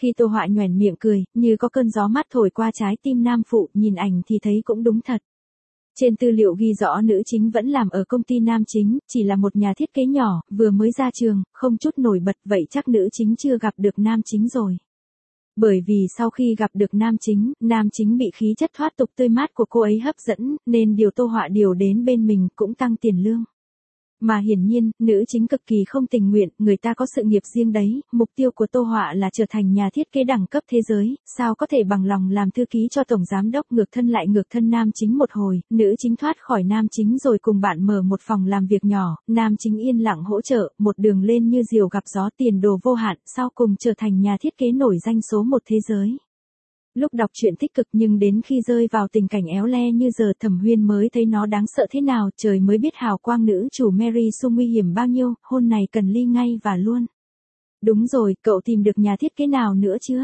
Khi Tô Họa nhoẻn miệng cười, như có cơn gió mát thổi qua trái tim nam phụ, nhìn ảnh thì thấy cũng đúng thật. Trên tư liệu ghi rõ nữ chính vẫn làm ở công ty nam chính, chỉ là một nhà thiết kế nhỏ, vừa mới ra trường, không chút nổi bật, vậy chắc nữ chính chưa gặp được nam chính rồi. Bởi vì sau khi gặp được nam chính bị khí chất thoát tục tươi mát của cô ấy hấp dẫn, nên điều Tô Họa điều đến bên mình cũng tăng tiền lương. Mà hiển nhiên, nữ chính cực kỳ không tình nguyện, người ta có sự nghiệp riêng đấy, mục tiêu của Tô Họa là trở thành nhà thiết kế đẳng cấp thế giới, sao có thể bằng lòng làm thư ký cho tổng giám đốc, ngược thân lại ngược thân nam chính một hồi, nữ chính thoát khỏi nam chính rồi cùng bạn mở một phòng làm việc nhỏ, nam chính yên lặng hỗ trợ, một đường lên như diều gặp gió, tiền đồ vô hạn, sau cùng trở thành nhà thiết kế nổi danh số một thế giới. Lúc đọc truyện tích cực nhưng đến khi rơi vào tình cảnh éo le như giờ, Thẩm Huyên mới thấy nó đáng sợ thế nào, trời mới biết hào quang nữ chủ Mary Sue nguy hiểm bao nhiêu, hôn này cần ly ngay và luôn. Đúng rồi, cậu tìm được nhà thiết kế nào nữa chưa?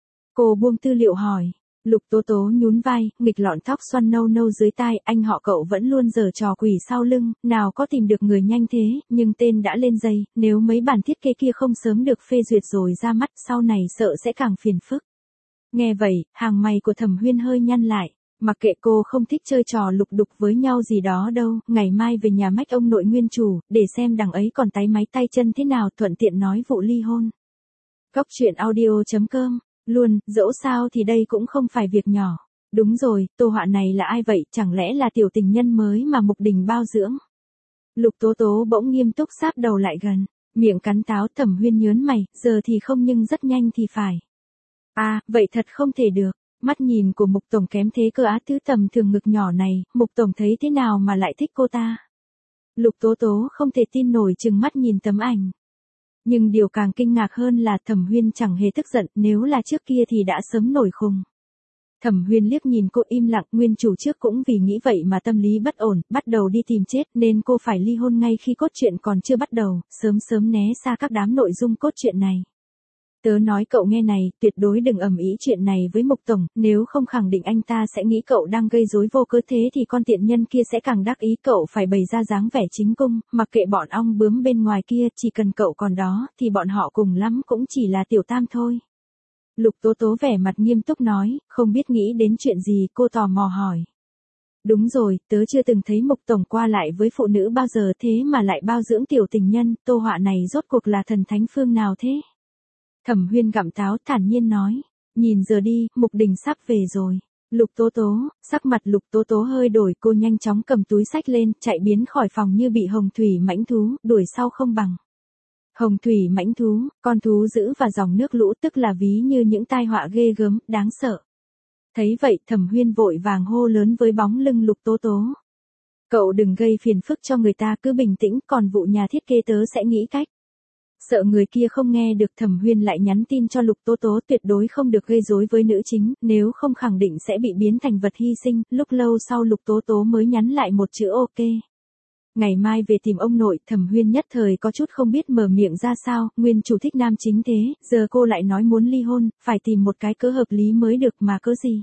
Cô buông tư liệu hỏi. Lục Tố Tố nhún vai, nghịch lọn tóc xoăn nâu nâu dưới tai, anh họ cậu vẫn luôn giở trò quỷ sau lưng, nào có tìm được người nhanh thế, nhưng tên đã lên dây, nếu mấy bản thiết kế kia không sớm được phê duyệt rồi ra mắt, sau này sợ sẽ càng phiền phức. Nghe vậy, hàng mày của Thẩm Huyên hơi nhăn lại, mặc kệ cô không thích chơi trò lục đục với nhau gì đó đâu, ngày mai về nhà mách ông nội nguyên chủ, để xem đằng ấy còn táy máy tay chân thế nào, thuận tiện nói vụ ly hôn. Góc truyện audio.com, luôn, dẫu sao thì đây cũng không phải việc nhỏ. Đúng rồi, Tô Họa này là ai vậy, chẳng lẽ là tiểu tình nhân mới mà Mục Đình bao dưỡng? Lục Tố Tố bỗng nghiêm túc sáp đầu lại gần, miệng cắn táo. Thẩm Huyên nhớn mày, giờ thì không nhưng rất nhanh thì phải. À, vậy thật không thể được, mắt nhìn của Mục Tổng kém thế cơ á, thứ tầm thường ngực nhỏ này, Mục Tổng thấy thế nào mà lại thích cô ta? Lục Tố Tố không thể tin nổi trừng mắt nhìn tấm ảnh. Nhưng điều càng kinh ngạc hơn là Thẩm Huyên chẳng hề tức giận, nếu là trước kia thì đã sớm nổi khùng. Thẩm Huyên liếc nhìn cô im lặng, nguyên chủ trước cũng vì nghĩ vậy mà tâm lý bất ổn, bắt đầu đi tìm chết, nên cô phải ly hôn ngay khi cốt truyện còn chưa bắt đầu, sớm né xa các đám nội dung cốt truyện này. Tớ nói cậu nghe này, tuyệt đối đừng ầm ĩ chuyện này với Mục Tổng, nếu không khẳng định anh ta sẽ nghĩ cậu đang gây rối vô cớ, thế thì con tiện nhân kia sẽ càng đắc ý. Cậu phải bày ra dáng vẻ chính cung, mặc kệ bọn ong bướm bên ngoài kia, chỉ cần cậu còn đó, thì bọn họ cùng lắm cũng chỉ là tiểu tam thôi. Lục Tố Tố vẻ mặt nghiêm túc nói, không biết nghĩ đến chuyện gì, cô tò mò hỏi. Đúng rồi, tớ chưa từng thấy Mục Tổng qua lại với phụ nữ bao giờ, thế mà lại bao dưỡng tiểu tình nhân, Tô Họa này rốt cuộc là thần thánh phương nào thế? Thẩm Huyên gặm táo thản nhiên nói, nhìn giờ đi, Mục Đình sắp về rồi. Lục Tố Tố, sắc mặt Lục Tố Tố hơi đổi, cô nhanh chóng cầm túi xách lên, chạy biến khỏi phòng như bị hồng thủy mãnh thú, đuổi sau không bằng. Hồng thủy mãnh thú, con thú dữ và dòng nước lũ, tức là ví như những tai họa ghê gớm, đáng sợ. Thấy vậy, Thẩm Huyên vội vàng hô lớn với bóng lưng Lục Tố Tố. Cậu đừng gây phiền phức cho người ta, cứ bình tĩnh, còn vụ nhà thiết kế tớ sẽ nghĩ cách. Sợ người kia không nghe được, Thẩm Huyên lại nhắn tin cho Lục Tố Tố tuyệt đối không được gây rối với nữ chính, nếu không khẳng định sẽ bị biến thành vật hy sinh. Lúc lâu sau Lục Tố Tố mới nhắn lại một chữ ok. Ngày mai về tìm ông nội. Thẩm Huyên nhất thời có chút không biết mở miệng ra sao, nguyên chủ thích nam chính thế, giờ cô lại nói muốn ly hôn, phải tìm một cái cớ hợp lý mới được, mà cớ gì?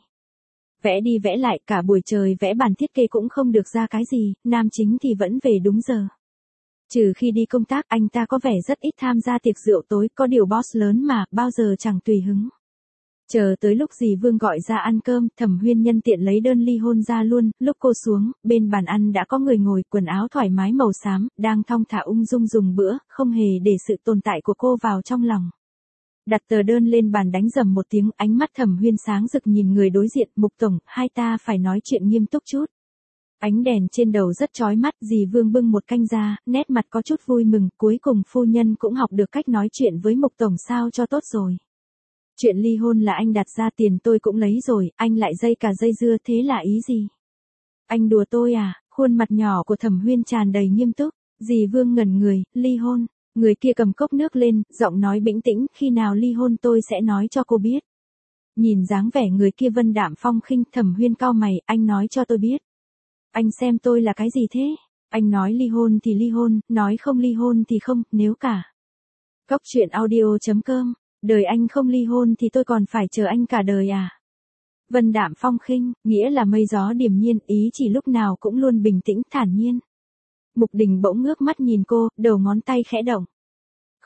Vẽ đi vẽ lại, cả buổi trời vẽ bản thiết kế cũng không được ra cái gì, nam chính thì vẫn về đúng giờ. Trừ khi đi công tác, anh ta có vẻ rất ít tham gia tiệc rượu tối, có điều boss lớn mà, bao giờ chẳng tùy hứng. Chờ tới lúc dì Vương gọi ra ăn cơm, Thẩm Huyên nhân tiện lấy đơn ly hôn ra luôn, lúc cô xuống, bên bàn ăn đã có người ngồi, quần áo thoải mái màu xám, đang thong thả ung dung dùng bữa, không hề để sự tồn tại của cô vào trong lòng. Đặt tờ đơn lên bàn đánh rầm một tiếng, ánh mắt Thẩm Huyên sáng rực nhìn người đối diện, Mục Tổng, hai ta phải nói chuyện nghiêm túc chút. Ánh đèn trên đầu rất chói mắt, dì Vương bưng một canh ra, nét mặt có chút vui mừng, cuối cùng phu nhân cũng học được cách nói chuyện với Mục Tổng sao cho tốt rồi. Chuyện ly hôn là anh đặt ra, tiền tôi cũng lấy rồi, anh lại dây cả dây dưa, thế là ý gì? Anh đùa tôi à? Khuôn mặt nhỏ của Thẩm Huyên tràn đầy nghiêm túc, dì Vương ngẩn người, ly hôn. Người kia cầm cốc nước lên, giọng nói bĩnh tĩnh, khi nào ly hôn tôi sẽ nói cho cô biết. Nhìn dáng vẻ người kia vân đạm phong khinh, Thẩm Huyên cau mày, anh nói cho tôi biết. Anh xem tôi là cái gì thế? Anh nói ly hôn thì ly hôn, nói không ly hôn thì không, nếu cả. Góc truyện audio.com, đời anh không ly hôn thì tôi còn phải chờ anh cả đời à? Vân đạm phong khinh, nghĩa là mây gió điềm nhiên, ý chỉ lúc nào cũng luôn bình tĩnh thản nhiên. Mục Đình bỗng ngước mắt nhìn cô, đầu ngón tay khẽ động.